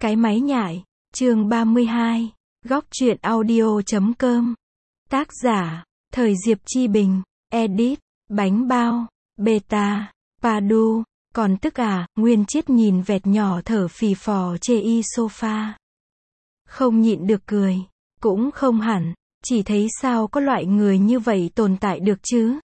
Cái máy nhại, chương 32, góc truyện audio.com. Tác giả, Thời Diệp Chi Bình, edit, Bánh Bao, Beta, Padu, còn tức à, Nguyên Chiết nhìn vẹt nhỏ thở phì phò chê y sofa. Không nhịn được cười, cũng không hẳn, chỉ thấy sao có loại người như vậy tồn tại được chứ.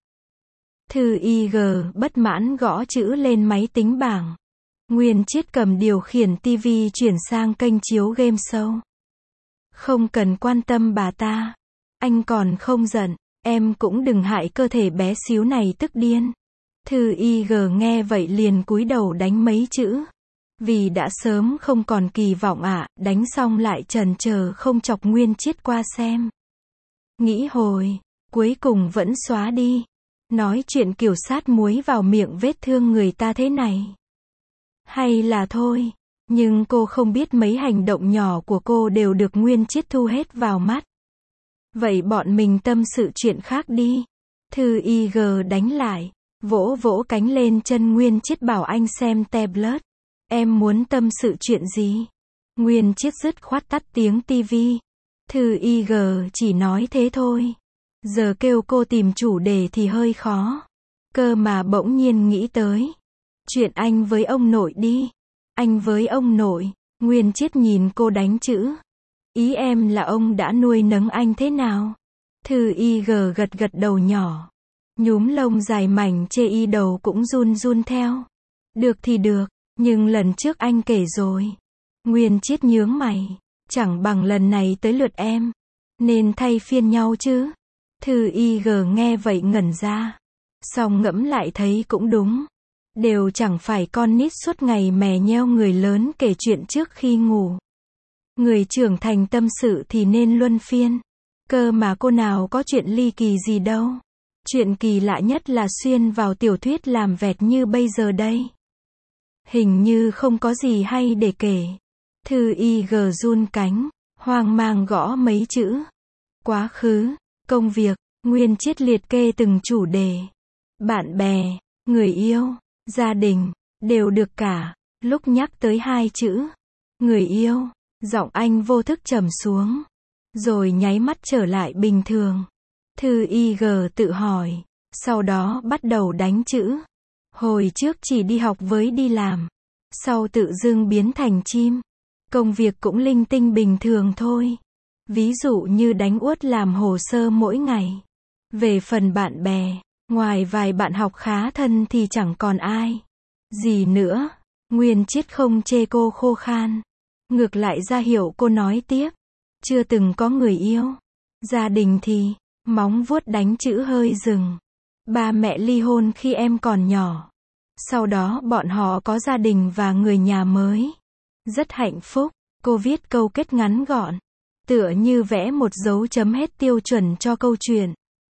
Thư IG bất mãn gõ chữ lên máy tính bảng. Nguyên Chiết cầm điều khiển TV chuyển sang kênh chiếu game show. Không cần quan tâm bà ta. Anh còn không giận, em cũng đừng hại cơ thể bé xíu này tức điên. Thư IG nghe vậy liền cúi đầu đánh mấy chữ. Vì đã sớm không còn kỳ vọng đánh xong lại chần chờ không chọc Nguyên Chiết qua xem. Nghĩ hồi, cuối cùng vẫn xóa đi. Nói chuyện kiểu sát muối vào miệng vết thương người ta thế này. Hay là thôi, nhưng cô không biết mấy hành động nhỏ của cô đều được Nguyên Chiết thu hết vào mắt. Vậy bọn mình tâm sự chuyện khác đi. Thư IG đánh lại, vỗ vỗ cánh lên chân Nguyên Chiết bảo anh xem tablet. Em muốn tâm sự chuyện gì? Nguyên Chiết dứt khoát tắt tiếng tivi. Thư IG chỉ nói thế thôi. Giờ kêu cô tìm chủ đề thì hơi khó. Cơ mà bỗng nhiên nghĩ tới. Chuyện anh với ông nội đi. Anh với ông nội. Nguyên Chiết nhìn cô đánh chữ. Ý em là ông đã nuôi nấng anh thế nào? Thư IG gật gật đầu nhỏ. Nhúm lông dài mảnh chê y đầu cũng run run theo. Được thì được, nhưng lần trước anh kể rồi. Nguyên Chiết nhướng mày. Chẳng bằng lần này tới lượt em. Nên thay phiên nhau chứ. Thư IG nghe vậy ngẩn ra. Xong ngẫm lại thấy cũng đúng. Đều chẳng phải con nít suốt ngày mè nheo người lớn kể chuyện trước khi ngủ. Người trưởng thành tâm sự thì nên luân phiên. Cơ mà cô nào có chuyện ly kỳ gì đâu. Chuyện kỳ lạ nhất là xuyên vào tiểu thuyết làm vẹt như bây giờ đây. Hình như không có gì hay để kể. Thư IG run cánh, hoang mang gõ mấy chữ. Quá khứ, công việc, Nguyên Chiết liệt kê từng chủ đề. Bạn bè, người yêu, gia đình, đều được cả. Lúc nhắc tới hai chữ, người yêu, giọng anh vô thức trầm xuống. Rồi nháy mắt trở lại bình thường. Thư IG tự hỏi. Sau đó bắt đầu đánh chữ. Hồi trước chỉ đi học với đi làm. Sau tự dưng biến thành chim. Công việc cũng linh tinh bình thường thôi. Ví dụ như đánh uất làm hồ sơ mỗi ngày. Về phần bạn bè, ngoài vài bạn học khá thân thì chẳng còn ai. Gì nữa, Nguyên Chiết không chê cô khô khan. Ngược lại ra hiệu cô nói tiếp. Chưa từng có người yêu. Gia đình thì, móng vuốt đánh chữ hơi dừng. Ba mẹ ly hôn khi em còn nhỏ. Sau đó bọn họ có gia đình và người nhà mới. Rất hạnh phúc, cô viết câu kết ngắn gọn. Tựa như vẽ một dấu chấm hết tiêu chuẩn cho câu chuyện.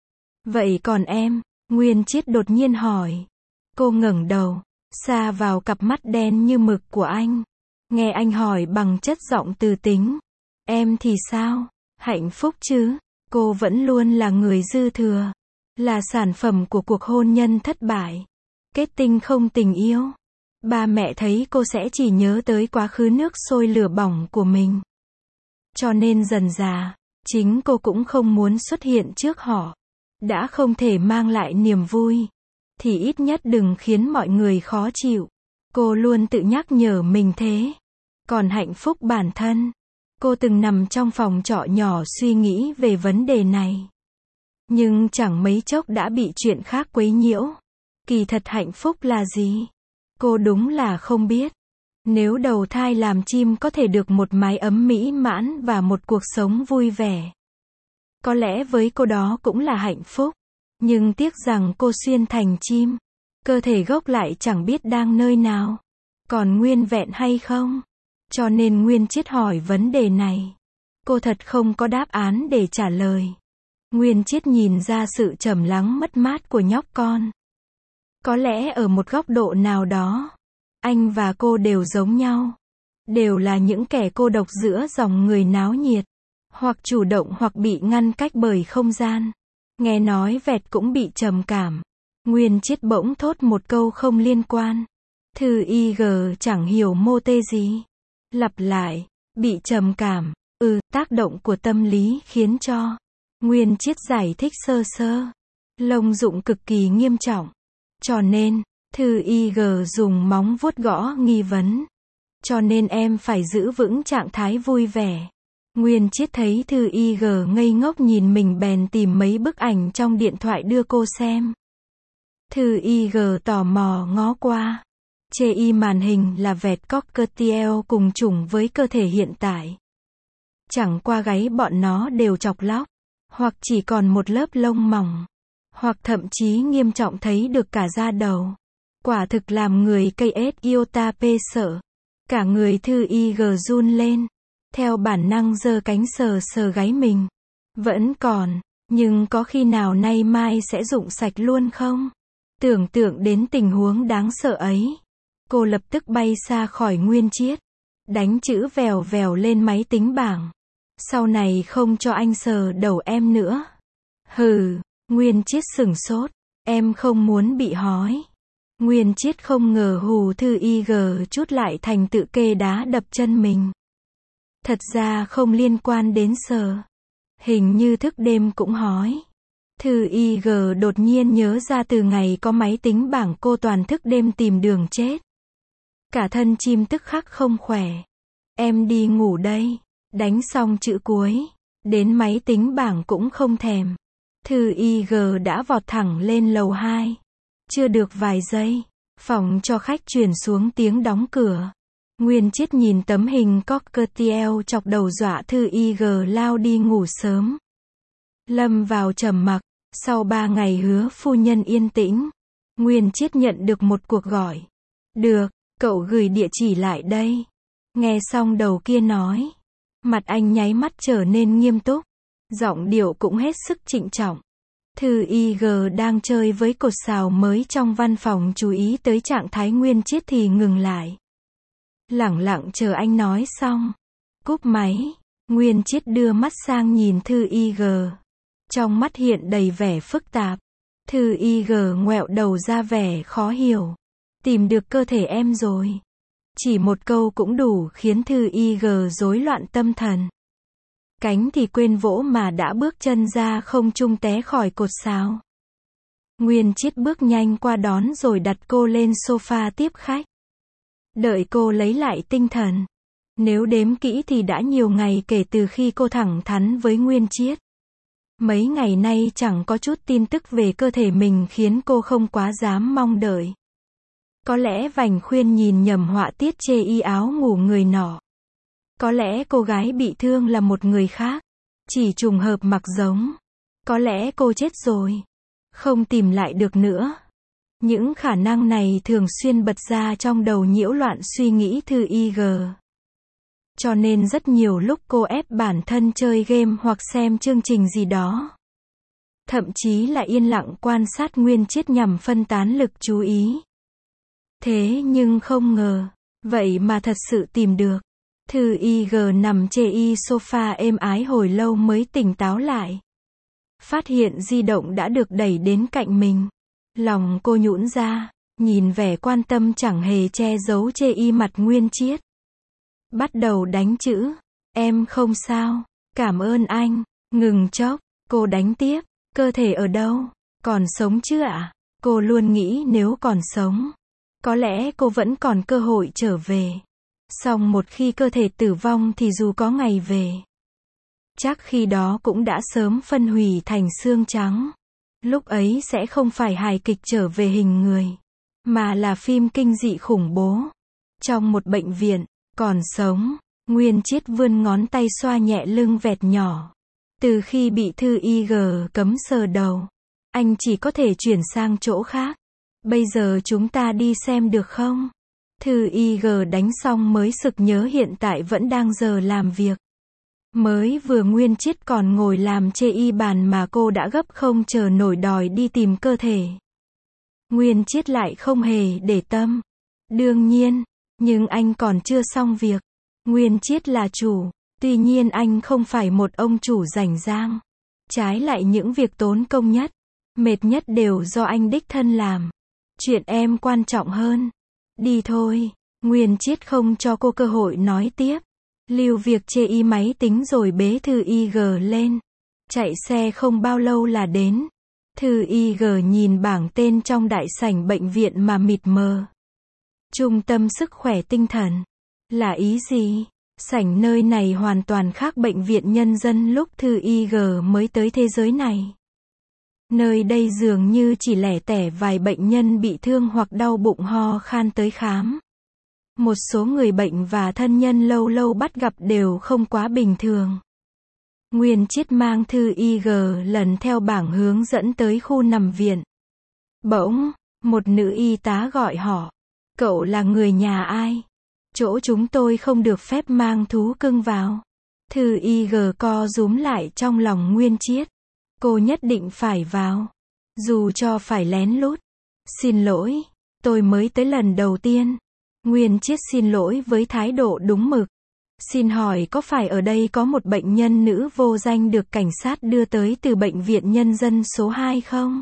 Vậy còn em? Nguyên Chiết đột nhiên hỏi. Cô ngẩng đầu, xa vào cặp mắt đen như mực của anh. Nghe anh hỏi bằng chất giọng từ tính. Em thì sao? Hạnh phúc chứ? Cô vẫn luôn là người dư thừa. Là sản phẩm của cuộc hôn nhân thất bại. Kết tinh không tình yêu. Ba mẹ thấy cô sẽ chỉ nhớ tới quá khứ nước sôi lửa bỏng của mình. Cho nên dần dà, chính cô cũng không muốn xuất hiện trước họ. Đã không thể mang lại niềm vui, thì ít nhất đừng khiến mọi người khó chịu. Cô luôn tự nhắc nhở mình thế. Còn hạnh phúc bản thân, cô từng nằm trong phòng trọ nhỏ suy nghĩ về vấn đề này. Nhưng chẳng mấy chốc đã bị chuyện khác quấy nhiễu. Kỳ thật hạnh phúc là gì? Cô đúng là không biết. Nếu đầu thai làm chim có thể được một mái ấm mỹ mãn và một cuộc sống vui vẻ. Có lẽ với cô đó cũng là hạnh phúc. Nhưng tiếc rằng cô xuyên thành chim. Cơ thể gốc lại chẳng biết đang nơi nào. Còn nguyên vẹn hay không? Cho nên Nguyên Chiết hỏi vấn đề này. Cô thật không có đáp án để trả lời. Nguyên Chiết nhìn ra sự trầm lắng mất mát của nhóc con. Có lẽ ở một góc độ nào đó, anh và cô đều giống nhau. Đều là những kẻ cô độc giữa dòng người náo nhiệt. Hoặc chủ động hoặc bị ngăn cách bởi không gian. Nghe nói vẹt cũng bị trầm cảm. Nguyên Chiết bỗng thốt một câu không liên quan. Thư IG chẳng hiểu mô tê gì. Lặp lại, bị trầm cảm, tác động của tâm lý khiến cho. Nguyên Chiết giải thích sơ sơ. Lông dụng cực kỳ nghiêm trọng. Cho nên, Thư IG dùng móng vuốt gõ nghi vấn. Cho nên em phải giữ vững trạng thái vui vẻ. Nguyên Chiết thấy Thư IG ngây ngốc nhìn mình bèn tìm mấy bức ảnh trong điện thoại đưa cô xem. Thư IG tò mò ngó qua. Chê y màn hình là vẹt cockatiel cùng chủng với cơ thể hiện tại. Chẳng qua gáy bọn nó đều chọc lóc, hoặc chỉ còn một lớp lông mỏng, hoặc thậm chí nghiêm trọng thấy được cả da đầu. Quả thực làm người cây ết iota p sợ. Cả người Thư IG run lên, theo bản năng giơ cánh sờ sờ gáy mình. Vẫn còn, nhưng có khi nào nay mai sẽ rụng sạch luôn không? Tưởng tượng đến tình huống đáng sợ ấy, cô lập tức bay xa khỏi Nguyên Chiết, đánh chữ vèo vèo lên máy tính bảng. Sau này không cho anh sờ đầu em nữa. Hừ, Nguyên Chiết sửng sốt, em không muốn bị hói. Nguyên Chiết không ngờ hù Thư IG chút lại thành tự kê đá đập chân mình. Thật ra không liên quan đến sờ. Hình như thức đêm cũng hói. Thư IG đột nhiên nhớ ra từ ngày có máy tính bảng cô toàn thức đêm tìm đường chết. Cả thân chim tức khắc không khỏe. Em đi ngủ đây. Đánh xong chữ cuối. Đến máy tính bảng cũng không thèm. Thư IG đã vọt thẳng lên lầu 2. Chưa được vài giây, phòng cho khách truyền xuống tiếng đóng cửa. Nguyên Chiết nhìn tấm hình cockatiel chọc đầu dọa Thư IG lao đi ngủ sớm. Lâm vào trầm mặc. Sau 3 ngày hứa phu nhân yên tĩnh, Nguyên Chiết nhận được một cuộc gọi. Được, cậu gửi địa chỉ lại đây. Nghe xong đầu kia nói. Mặt anh nháy mắt trở nên nghiêm túc. Giọng điệu cũng hết sức trịnh trọng. Thư IG đang chơi với cột sào mới trong văn phòng chú ý tới trạng thái Nguyên Chiết thì ngừng lại. Lẳng lặng chờ anh nói xong. Cúp máy, Nguyên Chiết đưa mắt sang nhìn Thư IG. Trong mắt hiện đầy vẻ phức tạp. Thư IG ngoẹo đầu ra vẻ khó hiểu. Tìm được cơ thể em rồi. Chỉ một câu cũng đủ khiến Thư IG rối loạn tâm thần. Cánh thì quên vỗ mà đã bước chân ra không trung té khỏi cột sào. Nguyên Chiết bước nhanh qua đón rồi đặt cô lên sofa tiếp khách. Đợi cô lấy lại tinh thần. Nếu đếm kỹ thì đã nhiều ngày kể từ khi cô thẳng thắn với Nguyên Chiết. Mấy ngày nay chẳng có chút tin tức về cơ thể mình khiến cô không quá dám mong đợi. Có lẽ Vành Khuyên nhìn nhầm họa tiết chê y áo ngủ người nọ. Có lẽ cô gái bị thương là một người khác. Chỉ trùng hợp mặc giống. Có lẽ cô chết rồi. Không tìm lại được nữa. Những khả năng này thường xuyên bật ra trong đầu nhiễu loạn suy nghĩ Thư IG. Cho nên rất nhiều lúc cô ép bản thân chơi game hoặc xem chương trình gì đó. Thậm chí là yên lặng quan sát Nguyên Chiết nhằm phân tán lực chú ý. Thế nhưng không ngờ, vậy mà thật sự tìm được. Thư IG nằm chê y sofa êm ái hồi lâu mới tỉnh táo lại. Phát hiện di động đã được đẩy đến cạnh mình. Lòng cô nhũn ra, nhìn vẻ quan tâm chẳng hề che giấu chê y mặt Nguyên Chiết. Bắt đầu đánh chữ. Em không sao. Cảm ơn anh. Ngừng chốc, cô đánh tiếp. Cơ thể ở đâu? Còn sống chứ ạ? Cô luôn nghĩ nếu còn sống, có lẽ cô vẫn còn cơ hội trở về. Song một khi cơ thể tử vong thì dù có ngày về, chắc khi đó cũng đã sớm phân hủy thành xương trắng. Lúc ấy sẽ không phải hài kịch trở về hình người, mà là phim kinh dị khủng bố. Trong một bệnh viện, còn sống, Nguyên Chiết vươn ngón tay xoa nhẹ lưng vẹt nhỏ. Từ khi bị Thư IG cấm sờ đầu, anh chỉ có thể chuyển sang chỗ khác. Bây giờ chúng ta đi xem được không? Thư IG đánh xong mới sực nhớ hiện tại vẫn đang giờ làm việc. Mới vừa Nguyên Chiết còn ngồi làm chê y bàn mà cô đã gấp không chờ nổi đòi đi tìm cơ thể. Nguyên Chiết lại không hề để tâm. Đương nhiên, nhưng anh còn chưa xong việc. Nguyên Chiết là chủ, tuy nhiên anh không phải một ông chủ rảnh rang. Trái lại những việc tốn công nhất, mệt nhất đều do anh đích thân làm. Chuyện em quan trọng hơn. Đi thôi. Nguyên Chiết không cho cô cơ hội nói tiếp. Lưu việc chê y máy tính rồi bế Thư IG lên. Chạy xe không bao lâu là đến. Thư IG nhìn bảng tên trong đại sảnh bệnh viện mà mịt mờ. Trung tâm sức khỏe tinh thần. Là ý gì? Sảnh nơi này hoàn toàn khác bệnh viện nhân dân lúc Thư IG mới tới thế giới này. Nơi đây dường như chỉ lẻ tẻ vài bệnh nhân bị thương hoặc đau bụng ho khan tới khám. Một số người bệnh và thân nhân lâu lâu bắt gặp đều không quá bình thường. Nguyên Chiết mang Thư IG lần theo bảng hướng dẫn tới khu nằm viện. Bỗng, một nữ y tá gọi họ. Cậu là người nhà ai? Chỗ chúng tôi không được phép mang thú cưng vào. Thư IG co rúm lại trong lòng Nguyên Chiết. Cô nhất định phải vào. Dù cho phải lén lút. Xin lỗi, tôi mới tới lần đầu tiên. Nguyên Chiết xin lỗi với thái độ đúng mực. Xin hỏi có phải ở đây có một bệnh nhân nữ vô danh được cảnh sát đưa tới từ bệnh viện nhân dân số 2 không?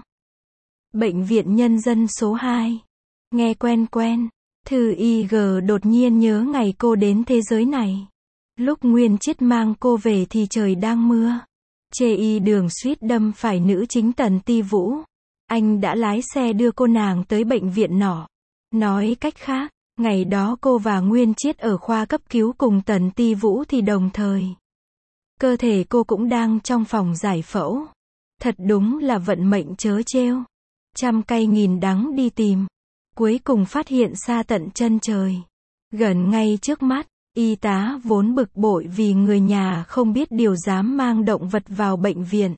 Bệnh viện nhân dân số 2. Nghe quen quen. Thư IG đột nhiên nhớ ngày cô đến thế giới này. Lúc Nguyên Chiết mang cô về thì trời đang mưa. Chê y đường suýt đâm phải nữ chính Tần Ti Vũ. Anh đã lái xe đưa cô nàng tới bệnh viện nọ. Nói cách khác, ngày đó cô và Nguyên Chiết ở khoa cấp cứu cùng Tần Ti Vũ thì đồng thời. Cơ thể cô cũng đang trong phòng giải phẫu. Thật đúng là vận mệnh trớ trêu. Trăm cay nghìn đắng đi tìm. Cuối cùng phát hiện xa tận chân trời. Gần ngay trước mắt, y tá vốn bực bội vì người nhà không biết điều dám mang động vật vào bệnh viện.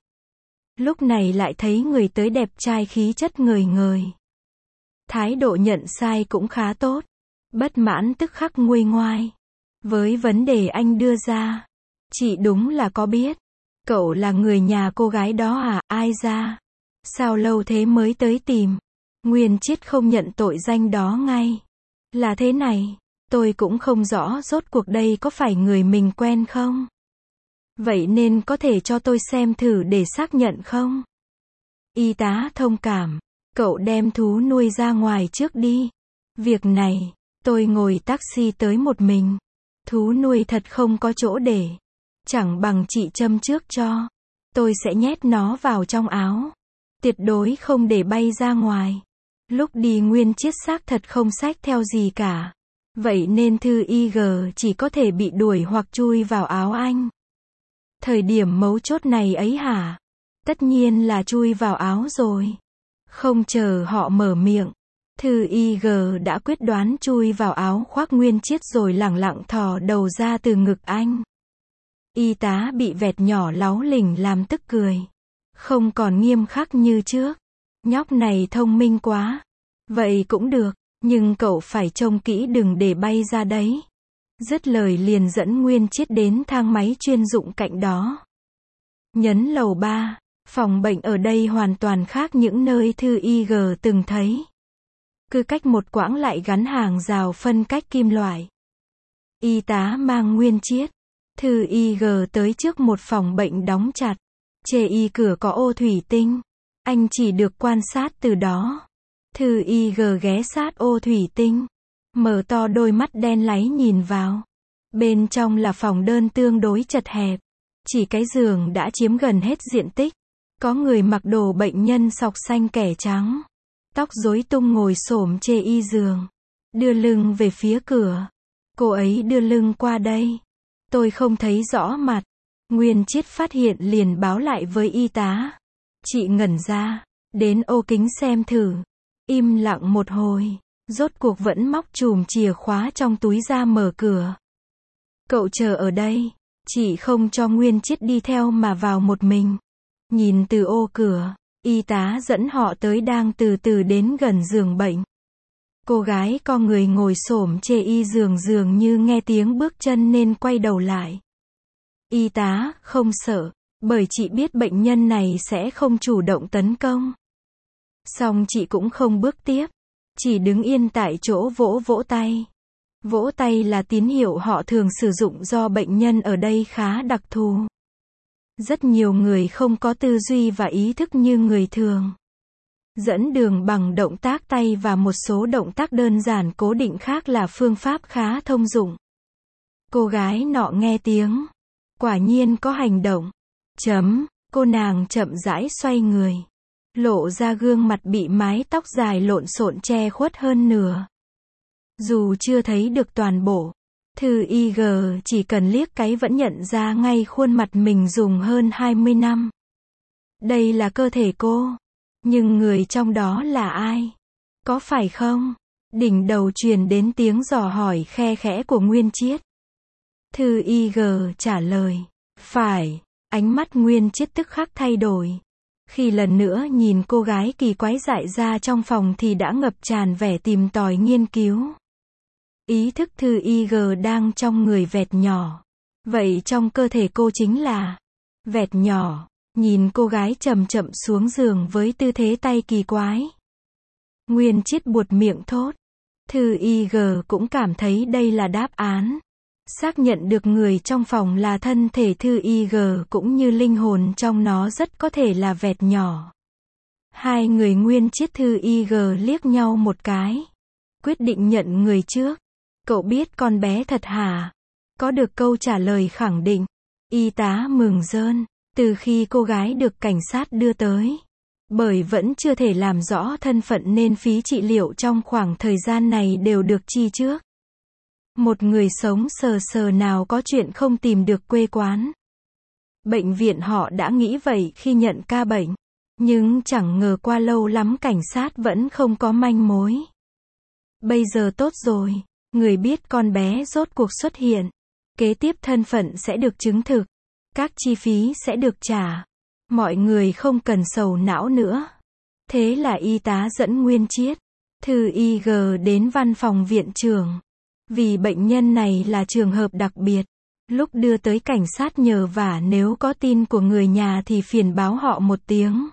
Lúc này lại thấy người tới đẹp trai khí chất ngời ngời. Thái độ nhận sai cũng khá tốt. Bất mãn tức khắc nguôi ngoai. Với vấn đề anh đưa ra, chị đúng là có biết. Cậu là người nhà cô gái đó à? Ai ra? Sao lâu thế mới tới tìm? Nguyên Chiết không nhận tội danh đó ngay. Là thế này, tôi cũng không rõ rốt cuộc đây có phải người mình quen không? Vậy nên có thể cho tôi xem thử để xác nhận không? Y tá thông cảm, cậu đem thú nuôi ra ngoài trước đi. Việc này, tôi ngồi taxi tới một mình. Thú nuôi thật không có chỗ để. Chẳng bằng chị châm trước cho. Tôi sẽ nhét nó vào trong áo. Tuyệt đối không để bay ra ngoài. Lúc đi Nguyên Chiết xác thật không xách theo gì cả. Vậy nên Thư IG chỉ có thể bị đuổi hoặc chui vào áo anh. Thời điểm mấu chốt này ấy hả? Tất nhiên là chui vào áo rồi. Không chờ họ mở miệng. Thư IG đã quyết đoán chui vào áo khoác Nguyên Chiết rồi lẳng lặng thò đầu ra từ ngực anh. Y tá bị vẹt nhỏ láu lỉnh làm tức cười. Không còn nghiêm khắc như trước. Nhóc này thông minh quá. Vậy cũng được, nhưng cậu phải trông kỹ đừng để bay ra đấy. Dứt lời liền dẫn Nguyên Chiết đến thang máy chuyên dụng cạnh đó. Nhấn lầu 3, phòng bệnh ở đây hoàn toàn khác những nơi Thư IG từng thấy. Cứ cách một quãng lại gắn hàng rào phân cách kim loại. Y tá mang Nguyên Chiết, Thư IG tới trước một phòng bệnh đóng chặt. Chê y cửa có ô thủy tinh. Anh chỉ được quan sát từ đó. Thư IG ghé sát ô thủy tinh. Mở to đôi mắt đen láy nhìn vào. Bên trong là phòng đơn tương đối chật hẹp. Chỉ cái giường đã chiếm gần hết diện tích. Có người mặc đồ bệnh nhân sọc xanh kẻ trắng. Tóc rối tung ngồi xổm chê y giường. Đưa lưng về phía cửa. Cô ấy đưa lưng qua đây. Tôi không thấy rõ mặt. Nguyên Chiết phát hiện liền báo lại với y tá. Chị ngẩn ra. Đến ô kính xem thử. Im lặng một hồi. Rốt cuộc vẫn móc chùm chìa khóa trong túi ra mở cửa. Cậu chờ ở đây. Chị không cho Nguyên Chiết đi theo mà vào một mình. Nhìn từ ô cửa, y tá dẫn họ tới đang từ từ đến gần giường bệnh. Cô gái co người ngồi xổm chê y giường dường như nghe tiếng bước chân nên quay đầu lại. Y tá, không sợ, bởi chị biết bệnh nhân này sẽ không chủ động tấn công. Xong chị cũng không bước tiếp, chỉ đứng yên tại chỗ vỗ vỗ tay. Vỗ tay là tín hiệu họ thường sử dụng do bệnh nhân ở đây khá đặc thù. Rất nhiều người không có tư duy và ý thức như người thường. Dẫn đường bằng động tác tay và một số động tác đơn giản cố định khác là phương pháp khá thông dụng. Cô gái nọ nghe tiếng. Quả nhiên có hành động. Cô nàng chậm rãi xoay người. Lộ ra gương mặt bị mái tóc dài lộn xộn che khuất hơn nửa. Dù chưa thấy được toàn bộ, Thư IG chỉ cần liếc cái vẫn nhận ra ngay khuôn mặt mình dùng hơn 20 năm. Đây là cơ thể cô. Nhưng người trong đó là ai? Có phải không? Đỉnh đầu truyền đến tiếng dò hỏi khe khẽ của Nguyên Chiết. Thư IG trả lời. Phải. Ánh mắt Nguyên Chiết tức khắc thay đổi. Khi lần nữa nhìn cô gái kỳ quái dại ra trong phòng thì đã ngập tràn vẻ tìm tòi nghiên cứu. Ý thức Thư IG đang trong người vẹt nhỏ. Vậy trong cơ thể cô chính là vẹt nhỏ. Nhìn cô gái chậm chậm xuống giường với tư thế tay kỳ quái. Nguyên Chiết buột miệng thốt. Thư IG cũng cảm thấy đây là đáp án. Xác nhận được người trong phòng là thân thể Thư IG cũng như linh hồn trong nó rất có thể là vẹt nhỏ. Hai người Nguyên Chiết Thư IG liếc nhau một cái. Quyết định nhận người trước. Cậu biết con bé thật hả? Có được câu trả lời khẳng định. Y tá mừng rơn. Từ khi cô gái được cảnh sát đưa tới. Bởi vẫn chưa thể làm rõ thân phận nên phí trị liệu trong khoảng thời gian này đều được chi trước. Một người sống sờ sờ nào có chuyện không tìm được quê quán. Bệnh viện họ đã nghĩ vậy khi nhận ca bệnh. Nhưng chẳng ngờ qua lâu lắm cảnh sát vẫn không có manh mối. Bây giờ tốt rồi. Người biết con bé rốt cuộc xuất hiện. Kế tiếp thân phận sẽ được chứng thực. Các chi phí sẽ được trả. Mọi người không cần sầu não nữa. Thế là y tá dẫn Nguyên Chiết, Thư IG đến văn phòng viện trưởng. Vì bệnh nhân này là trường hợp đặc biệt. Lúc đưa tới cảnh sát nhờ vả nếu có tin của người nhà thì phiền báo họ một tiếng.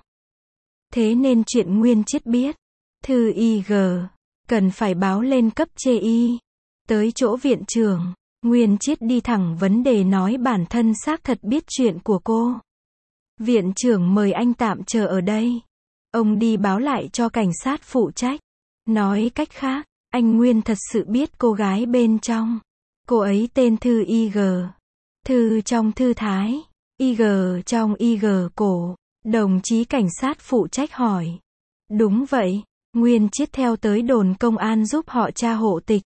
Thế nên chuyện Nguyên Chiết biết. Thư IG cần phải báo lên cấp trên y. Tới chỗ viện trưởng. Nguyên Chiết đi thẳng vấn đề nói bản thân xác thật biết chuyện của cô. Viện trưởng mời anh tạm chờ ở đây. Ông đi báo lại cho cảnh sát phụ trách. Nói cách khác, anh Nguyên thật sự biết cô gái bên trong. Cô ấy tên Thư IG. Thư trong thư thái. IG trong IG cổ. Đồng chí cảnh sát phụ trách hỏi. Đúng vậy. Nguyên Chiết theo tới đồn công an giúp họ tra hộ tịch.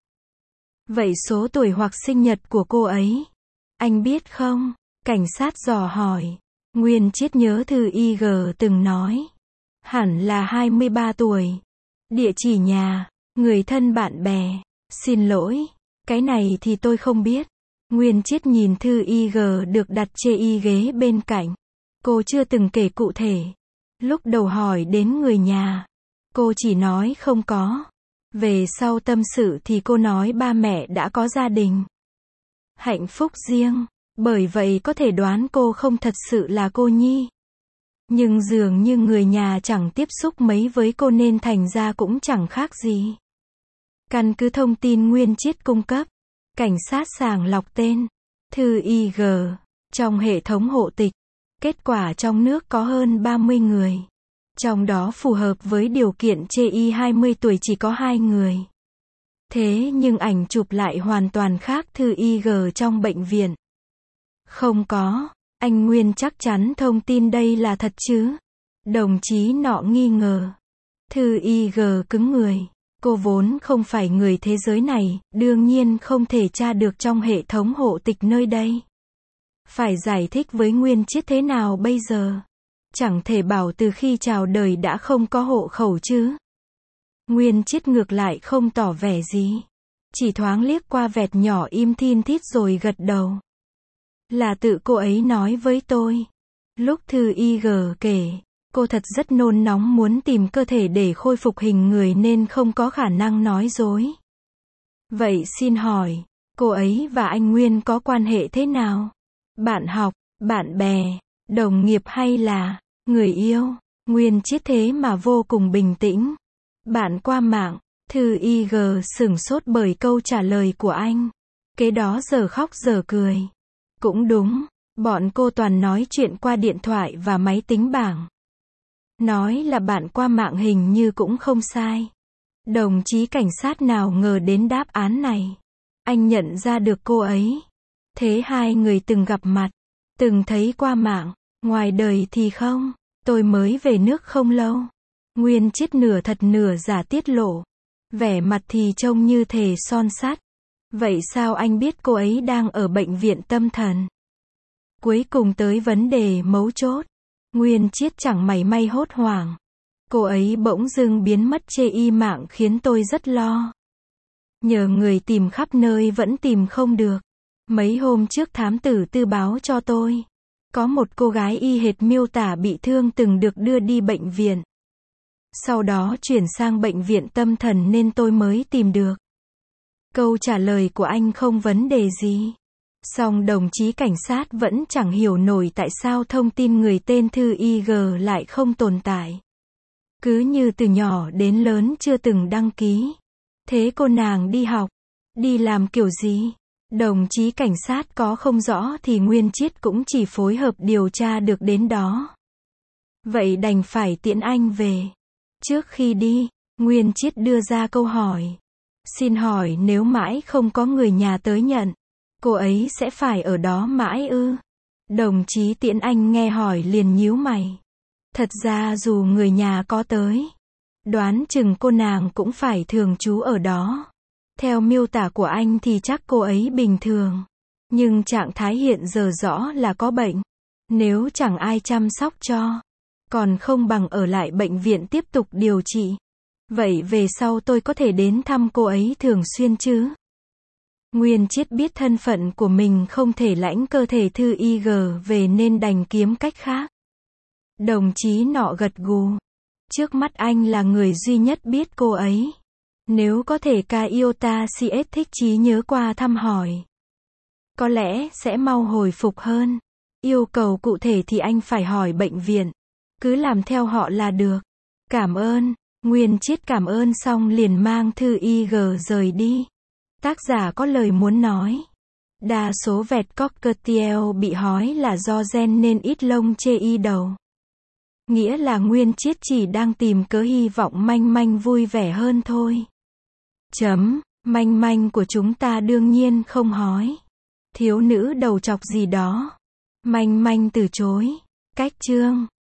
Vậy số tuổi hoặc sinh nhật của cô ấy? Anh biết không? Cảnh sát dò hỏi. Nguyên Chiết nhớ Thư IG từng nói. Hẳn là 23 tuổi. Địa chỉ nhà, người thân bạn bè. Xin lỗi, cái này thì tôi không biết. Nguyên Chiết nhìn Thư IG được đặt chê y ghế bên cạnh. Cô chưa từng kể cụ thể. Lúc đầu hỏi đến người nhà. Cô chỉ nói không có. Về sau tâm sự thì cô nói ba mẹ đã có gia đình. Hạnh phúc riêng. Bởi vậy có thể đoán cô không thật sự là cô nhi. Nhưng dường như người nhà chẳng tiếp xúc mấy với cô nên thành ra cũng chẳng khác gì. Căn cứ thông tin Nguyên Chiết cung cấp, cảnh sát sàng lọc tên Thư IG trong hệ thống hộ tịch. Kết quả trong nước có hơn 30 người. Trong đó phù hợp với điều kiện CI 20 tuổi chỉ có 2 người. Thế nhưng ảnh chụp lại hoàn toàn khác Thư IG trong bệnh viện. Không có, anh Nguyên chắc chắn thông tin đây là thật chứ? Đồng chí nọ nghi ngờ. Thư IG cứng người. Cô vốn không phải người thế giới này, đương nhiên không thể tra được trong hệ thống hộ tịch nơi đây. Phải giải thích với Nguyên Chiết thế nào bây giờ? Chẳng thể bảo từ khi chào đời đã không có hộ khẩu chứ. Nguyên Chiết ngược lại không tỏ vẻ gì. Chỉ thoáng liếc qua vẹt nhỏ im thin thít rồi gật đầu. Là tự cô ấy nói với tôi. Lúc Thư IG kể, cô thật rất nôn nóng muốn tìm cơ thể để khôi phục hình người nên không có khả năng nói dối. Vậy xin hỏi, cô ấy và anh Nguyên có quan hệ thế nào? Bạn học, bạn bè, đồng nghiệp hay là người yêu? Nguyên Chiết thế mà vô cùng bình tĩnh. Bạn qua mạng. Thư IG sửng sốt bởi câu trả lời của anh. Kế đó giờ khóc giờ cười. Cũng đúng, bọn cô toàn nói chuyện qua điện thoại và máy tính bảng. Nói là bạn qua mạng hình như cũng không sai. Đồng chí cảnh sát nào ngờ đến đáp án này. Anh nhận ra được cô ấy. Thế hai người từng gặp mặt, từng thấy qua mạng, ngoài đời thì không. Tôi mới về nước không lâu. Nguyên Chiết nửa thật nửa giả tiết lộ. Vẻ mặt thì trông như thể son sắt. Vậy sao anh biết cô ấy đang ở bệnh viện tâm thần? Cuối cùng tới vấn đề mấu chốt. Nguyên Chiết chẳng mảy may hốt hoảng. Cô ấy bỗng dưng biến mất chê y mạng khiến tôi rất lo. Nhờ người tìm khắp nơi vẫn tìm không được. Mấy hôm trước thám tử tư báo cho tôi. Có một cô gái y hệt miêu tả bị thương từng được đưa đi bệnh viện. Sau đó chuyển sang bệnh viện tâm thần nên tôi mới tìm được. Câu trả lời của anh không vấn đề gì. Song đồng chí cảnh sát vẫn chẳng hiểu nổi tại sao thông tin người tên Thư IG lại không tồn tại. Cứ như từ nhỏ đến lớn chưa từng đăng ký. Thế cô nàng đi học, đi làm kiểu gì? Đồng chí cảnh sát có không rõ thì Nguyên Chiết cũng chỉ phối hợp điều tra được đến đó. Vậy đành phải tiễn anh về. Trước khi đi, Nguyên Chiết đưa ra câu hỏi. Xin hỏi nếu mãi không có người nhà tới nhận, cô ấy sẽ phải ở đó mãi ư? Đồng chí tiễn anh nghe hỏi liền nhíu mày. Thật ra dù người nhà có tới, đoán chừng cô nàng cũng phải thường trú ở đó. Theo miêu tả của anh thì chắc cô ấy bình thường. Nhưng trạng thái hiện giờ rõ là có bệnh. Nếu chẳng ai chăm sóc cho, còn không bằng ở lại bệnh viện tiếp tục điều trị. Vậy về sau tôi có thể đến thăm cô ấy thường xuyên chứ? Nguyên Chiết biết thân phận của mình không thể lãnh cơ thể Thư IG về nên đành kiếm cách khác. Đồng chí nọ gật gù. Trước mắt anh là người duy nhất biết cô ấy. Nếu có thể ca iota CS thích trí nhớ qua thăm hỏi, có lẽ sẽ mau hồi phục hơn. Yêu cầu cụ thể thì anh phải hỏi bệnh viện. Cứ làm theo họ là được. Cảm ơn. Nguyên Chiết cảm ơn xong liền mang Thư IG rời đi. Tác giả có lời muốn nói. Đa số vẹt cockatiel bị hói là do gen nên ít lông chê y đầu. Nghĩa là Nguyên Chiết chỉ đang tìm cớ hy vọng manh manh vui vẻ hơn thôi. Manh manh của chúng ta đương nhiên không hói. Thiếu nữ đầu chọc gì đó. Manh manh từ chối. Cách chương